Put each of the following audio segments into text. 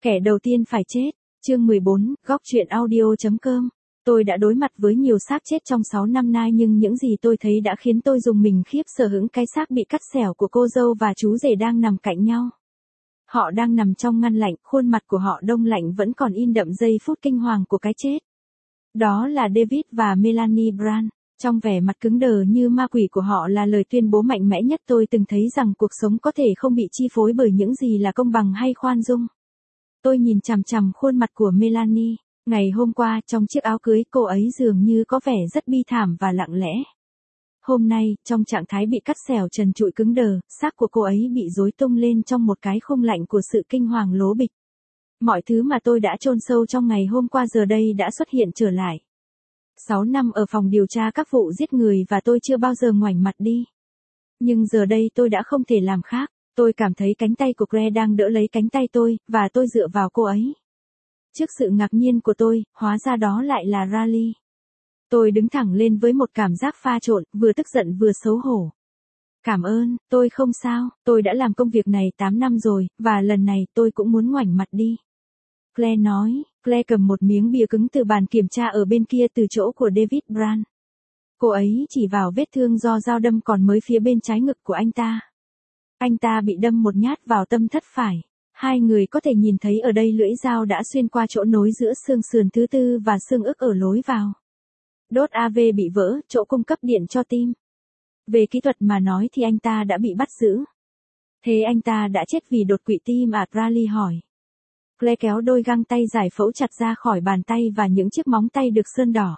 Kẻ đầu tiên phải chết. Chương 14, góc truyện audio.com. Tôi đã đối mặt với nhiều xác chết trong 6 năm nay, nhưng những gì tôi thấy đã khiến tôi rùng mình khiếp sợ. Hững cái xác bị cắt xẻo của cô dâu và chú rể đang nằm cạnh nhau. Họ đang nằm trong ngăn lạnh, khuôn mặt của họ đông lạnh vẫn còn in đậm giây phút kinh hoàng của cái chết. Đó là David và Melanie Brand. Trong vẻ mặt cứng đờ như ma quỷ của họ là lời tuyên bố mạnh mẽ nhất tôi từng thấy rằng cuộc sống có thể không bị chi phối bởi những gì là công bằng hay khoan dung. Tôi nhìn chằm chằm khuôn mặt của Melanie. Ngày hôm qua, trong chiếc áo cưới, cô ấy dường như có vẻ rất bi thảm và lặng lẽ. Hôm nay, trong trạng thái bị cắt xẻo trần trụi cứng đờ, xác của cô ấy bị rối tung lên trong một cái khung lạnh của sự kinh hoàng lố bịch. Mọi thứ mà tôi đã chôn sâu trong ngày hôm qua giờ đây đã xuất hiện trở lại. 6 năm ở phòng điều tra các vụ giết người và tôi chưa bao giờ ngoảnh mặt đi. Nhưng giờ đây tôi đã không thể làm khác. Tôi cảm thấy cánh tay của Claire đang đỡ lấy cánh tay tôi, và tôi dựa vào cô ấy. Trước sự ngạc nhiên của tôi, hóa ra đó lại là Riley. Tôi đứng thẳng lên với một cảm giác pha trộn, vừa tức giận vừa xấu hổ. Cảm ơn, tôi không sao, tôi đã làm công việc này 8 năm rồi, và lần này tôi cũng muốn ngoảnh mặt đi. Claire nói. Claire cầm một miếng bìa cứng từ bàn kiểm tra ở bên kia từ chỗ của David Brand. Cô ấy chỉ vào vết thương do dao đâm còn mới phía bên trái ngực của anh ta. Anh ta bị đâm một nhát vào tâm thất phải. Hai người có thể nhìn thấy ở đây lưỡi dao đã xuyên qua chỗ nối giữa xương sườn thứ tư và xương ức ở lối vào. Đốt AV bị vỡ, chỗ cung cấp điện cho tim. Về kỹ thuật mà nói thì anh ta đã bị bắt giữ. Thế anh ta đã chết vì đột quỵ tim à? Riley hỏi. Claire kéo đôi găng tay giải phẫu chặt ra khỏi bàn tay và những chiếc móng tay được sơn đỏ.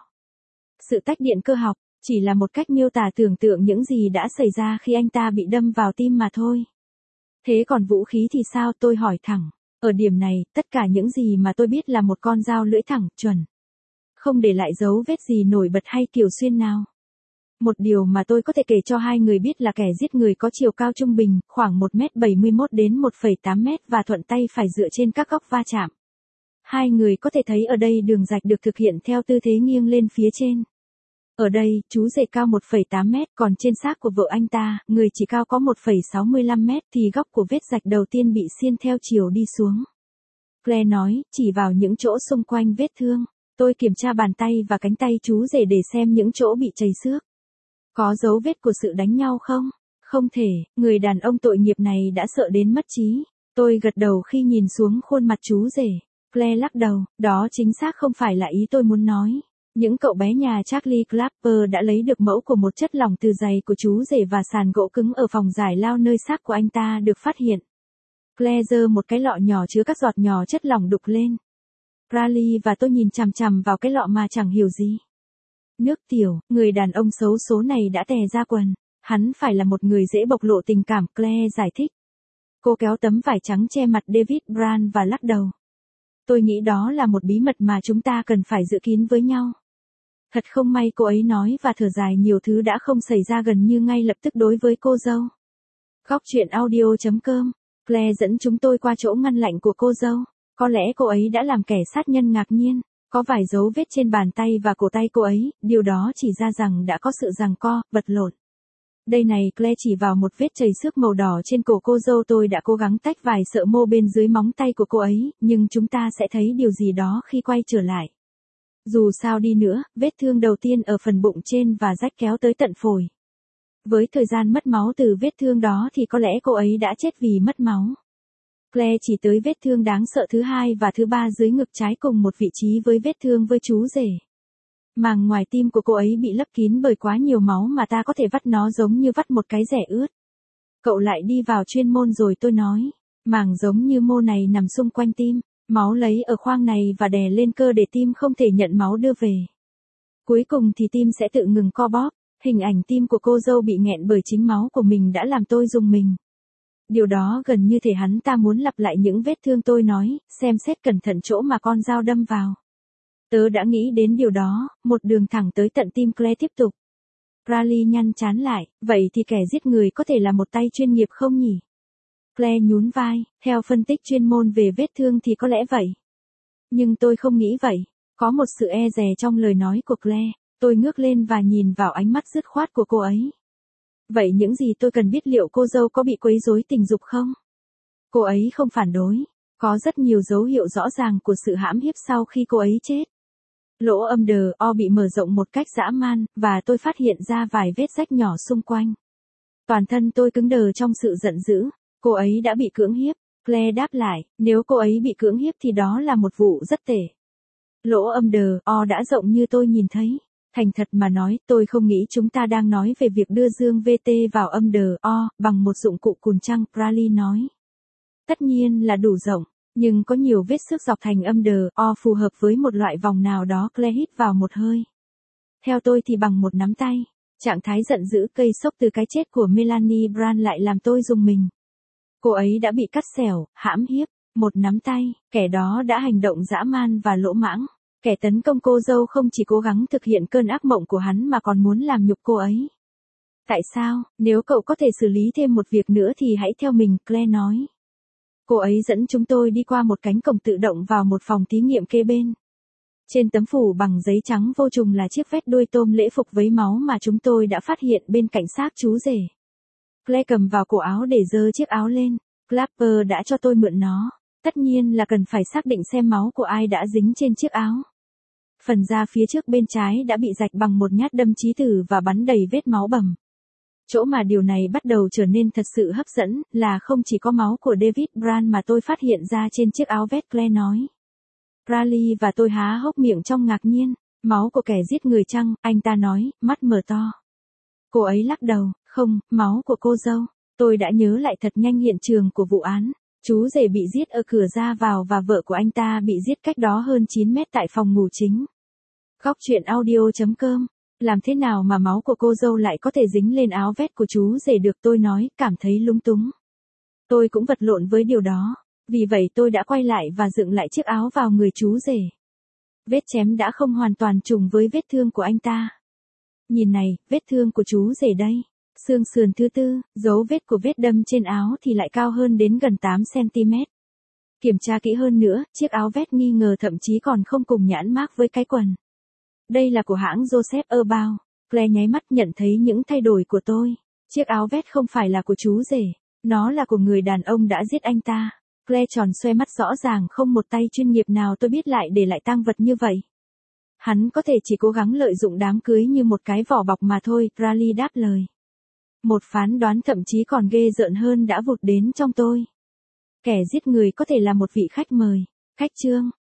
Sự tách điện cơ học chỉ là một cách miêu tả tưởng tượng những gì đã xảy ra khi anh ta bị đâm vào tim mà thôi. Thế còn vũ khí thì sao? Tôi hỏi thẳng. Ở điểm này, tất cả những gì mà tôi biết là một con dao lưỡi thẳng, chuẩn. Không để lại dấu vết gì nổi bật hay kiểu xuyên nào. Một điều mà tôi có thể kể cho hai người biết là kẻ giết người có chiều cao trung bình, khoảng 1m71 đến 1,8m và thuận tay phải dựa trên các góc va chạm. Hai người có thể thấy ở đây đường rạch được thực hiện theo tư thế nghiêng lên phía trên. Ở đây, chú rể cao 1,8m, còn trên xác của vợ anh ta, người chỉ cao có 1,65m thì góc của vết rạch đầu tiên bị xiên theo chiều đi xuống. Claire nói, chỉ vào những chỗ xung quanh vết thương. Tôi kiểm tra bàn tay và cánh tay chú rể để xem những chỗ bị chảy xước. Có dấu vết của sự đánh nhau không? Không thể, người đàn ông tội nghiệp này đã sợ đến mất trí. Tôi gật đầu khi nhìn xuống khuôn mặt chú rể. Claire lắc đầu, đó chính xác không phải là ý tôi muốn nói. Những cậu bé nhà Charlie Clapper đã lấy được mẫu của một chất lỏng từ giày của chú rể và sàn gỗ cứng ở phòng giải lao nơi xác của anh ta được phát hiện. Claire giơ một cái lọ nhỏ chứa các giọt nhỏ chất lỏng đục lên. Riley và tôi nhìn chằm chằm vào cái lọ mà chẳng hiểu gì. Nước tiểu, người đàn ông xấu số này đã tè ra quần. Hắn phải là một người dễ bộc lộ tình cảm, Claire giải thích. Cô kéo tấm vải trắng che mặt David Brand và lắc đầu. Tôi nghĩ đó là một bí mật mà chúng ta cần phải giữ kín với nhau. Thật không may, cô ấy nói và thở dài, nhiều thứ đã không xảy ra gần như ngay lập tức đối với cô dâu. Góc truyện audio.com. Claire dẫn chúng tôi qua chỗ ngăn lạnh của cô dâu. Có lẽ cô ấy đã làm kẻ sát nhân ngạc nhiên. Có vài dấu vết trên bàn tay và cổ tay cô ấy, điều đó chỉ ra rằng đã có sự giằng co, vật lộn. Đây này, Claire chỉ vào một vết chảy xước màu đỏ trên cổ cô dâu. Tôi đã cố gắng tách vài sợi mô bên dưới móng tay của cô ấy, nhưng chúng ta sẽ thấy điều gì đó khi quay trở lại. Dù sao đi nữa, vết thương đầu tiên ở phần bụng trên và rách kéo tới tận phổi. Với thời gian mất máu từ vết thương đó thì có lẽ cô ấy đã chết vì mất máu. Claire chỉ tới vết thương đáng sợ thứ hai và thứ ba dưới ngực trái cùng một vị trí với vết thương với chú rể. Màng ngoài tim của cô ấy bị lấp kín bởi quá nhiều máu mà ta có thể vắt nó giống như vắt một cái rẻ ướt. Cậu lại đi vào chuyên môn rồi, tôi nói. Màng giống như mô này nằm xung quanh tim, máu lấy ở khoang này và đè lên cơ để tim không thể nhận máu đưa về. Cuối cùng thì tim sẽ tự ngừng co bóp. Hình ảnh tim của cô dâu bị nghẹn bởi chính máu của mình đã làm tôi rùng mình. Điều đó gần như thể hắn ta muốn lặp lại những vết thương. Tôi nói, xem xét cẩn thận chỗ mà con dao đâm vào. Tớ đã nghĩ đến điều đó, một đường thẳng tới tận tim. Claire tiếp tục. Riley nhăn trán lại, vậy thì kẻ giết người có thể là một tay chuyên nghiệp không nhỉ? Claire nhún vai, theo phân tích chuyên môn về vết thương thì có lẽ vậy. Nhưng tôi không nghĩ vậy. Có một sự e dè trong lời nói của Claire. Tôi ngước lên và nhìn vào ánh mắt dứt khoát của cô ấy. Vậy những gì tôi cần biết, liệu cô dâu có bị quấy rối tình dục không? Cô ấy không phản đối. Có rất nhiều dấu hiệu rõ ràng của sự hãm hiếp sau khi cô ấy chết. Lỗ âm đờ o bị mở rộng một cách dã man, và tôi phát hiện ra vài vết rách nhỏ xung quanh. Toàn thân tôi cứng đờ trong sự giận dữ. Cô ấy đã bị cưỡng hiếp. Claire đáp lại, nếu cô ấy bị cưỡng hiếp thì đó là một vụ rất tệ. Lỗ âm đờ o đã rộng như tôi nhìn thấy. Thành thật mà nói, tôi không nghĩ chúng ta đang nói về việc đưa dương VT vào âm đờ o bằng một dụng cụ cùn trăng, Bradley nói. Tất nhiên là đủ rộng, nhưng có nhiều vết xước dọc thành âm đờ o phù hợp với một loại vòng nào đó. Claire hít vào một hơi. Theo tôi thì bằng một nắm tay. Trạng thái giận dữ gây sốc từ cái chết của Melanie Brand lại làm tôi rùng mình. Cô ấy đã bị cắt xẻo, hãm hiếp, một nắm tay, kẻ đó đã hành động dã man và lỗ mãng. Kẻ tấn công cô dâu không chỉ cố gắng thực hiện cơn ác mộng của hắn mà còn muốn làm nhục cô ấy. Tại sao, nếu cậu có thể xử lý thêm một việc nữa thì hãy theo mình, Claire nói. Cô ấy dẫn chúng tôi đi qua một cánh cổng tự động vào một phòng thí nghiệm kế bên. Trên tấm phủ bằng giấy trắng vô trùng là chiếc vét đuôi tôm lễ phục với máu mà chúng tôi đã phát hiện bên cạnh xác chú rể. Claire cầm vào cổ áo để giơ chiếc áo lên. Clapper đã cho tôi mượn nó. Tất nhiên là cần phải xác định xem máu của ai đã dính trên chiếc áo. Phần da phía trước bên trái đã bị rạch bằng một nhát đâm chí tử và bắn đầy vết máu bầm. Chỗ mà điều này bắt đầu trở nên thật sự hấp dẫn là không chỉ có máu của David Brand mà tôi phát hiện ra trên chiếc áo vest, Claire nói. Bradley và tôi há hốc miệng trong ngạc nhiên. Máu của kẻ giết người chăng, anh ta nói, mắt mở to. Cô ấy lắc đầu, không, máu của cô dâu. Tôi đã nhớ lại thật nhanh hiện trường của vụ án. Chú rể bị giết ở cửa ra vào và vợ của anh ta bị giết cách đó hơn 9 mét tại phòng ngủ chính. Góc truyện audio.com. Làm thế nào mà máu của cô dâu lại có thể dính lên áo vest của chú rể được, tôi nói, cảm thấy lúng túng. Tôi cũng vật lộn với điều đó. Vì vậy tôi đã quay lại và dựng lại chiếc áo vào người chú rể. Vết chém đã không hoàn toàn trùng với vết thương của anh ta. Nhìn này, vết thương của chú rể đây. Xương sườn thứ tư, dấu vết của vết đâm trên áo thì lại cao hơn đến gần 8 cm. Kiểm tra kỹ hơn nữa, chiếc áo vest nghi ngờ thậm chí còn không cùng nhãn mác với cái quần. Đây là của hãng Joseph Earl. Claire nháy mắt nhận thấy những thay đổi của tôi. Chiếc áo vest không phải là của chú rể. Nó là của người đàn ông đã giết anh ta. Claire tròn xoe mắt, rõ ràng không một tay chuyên nghiệp nào tôi biết lại để lại tang vật như vậy. Hắn có thể chỉ cố gắng lợi dụng đám cưới như một cái vỏ bọc mà thôi, Bradley đáp lời. Một phán đoán thậm chí còn ghê rợn hơn đã vụt đến trong tôi. Kẻ giết người có thể là một vị khách mời. Khách trương,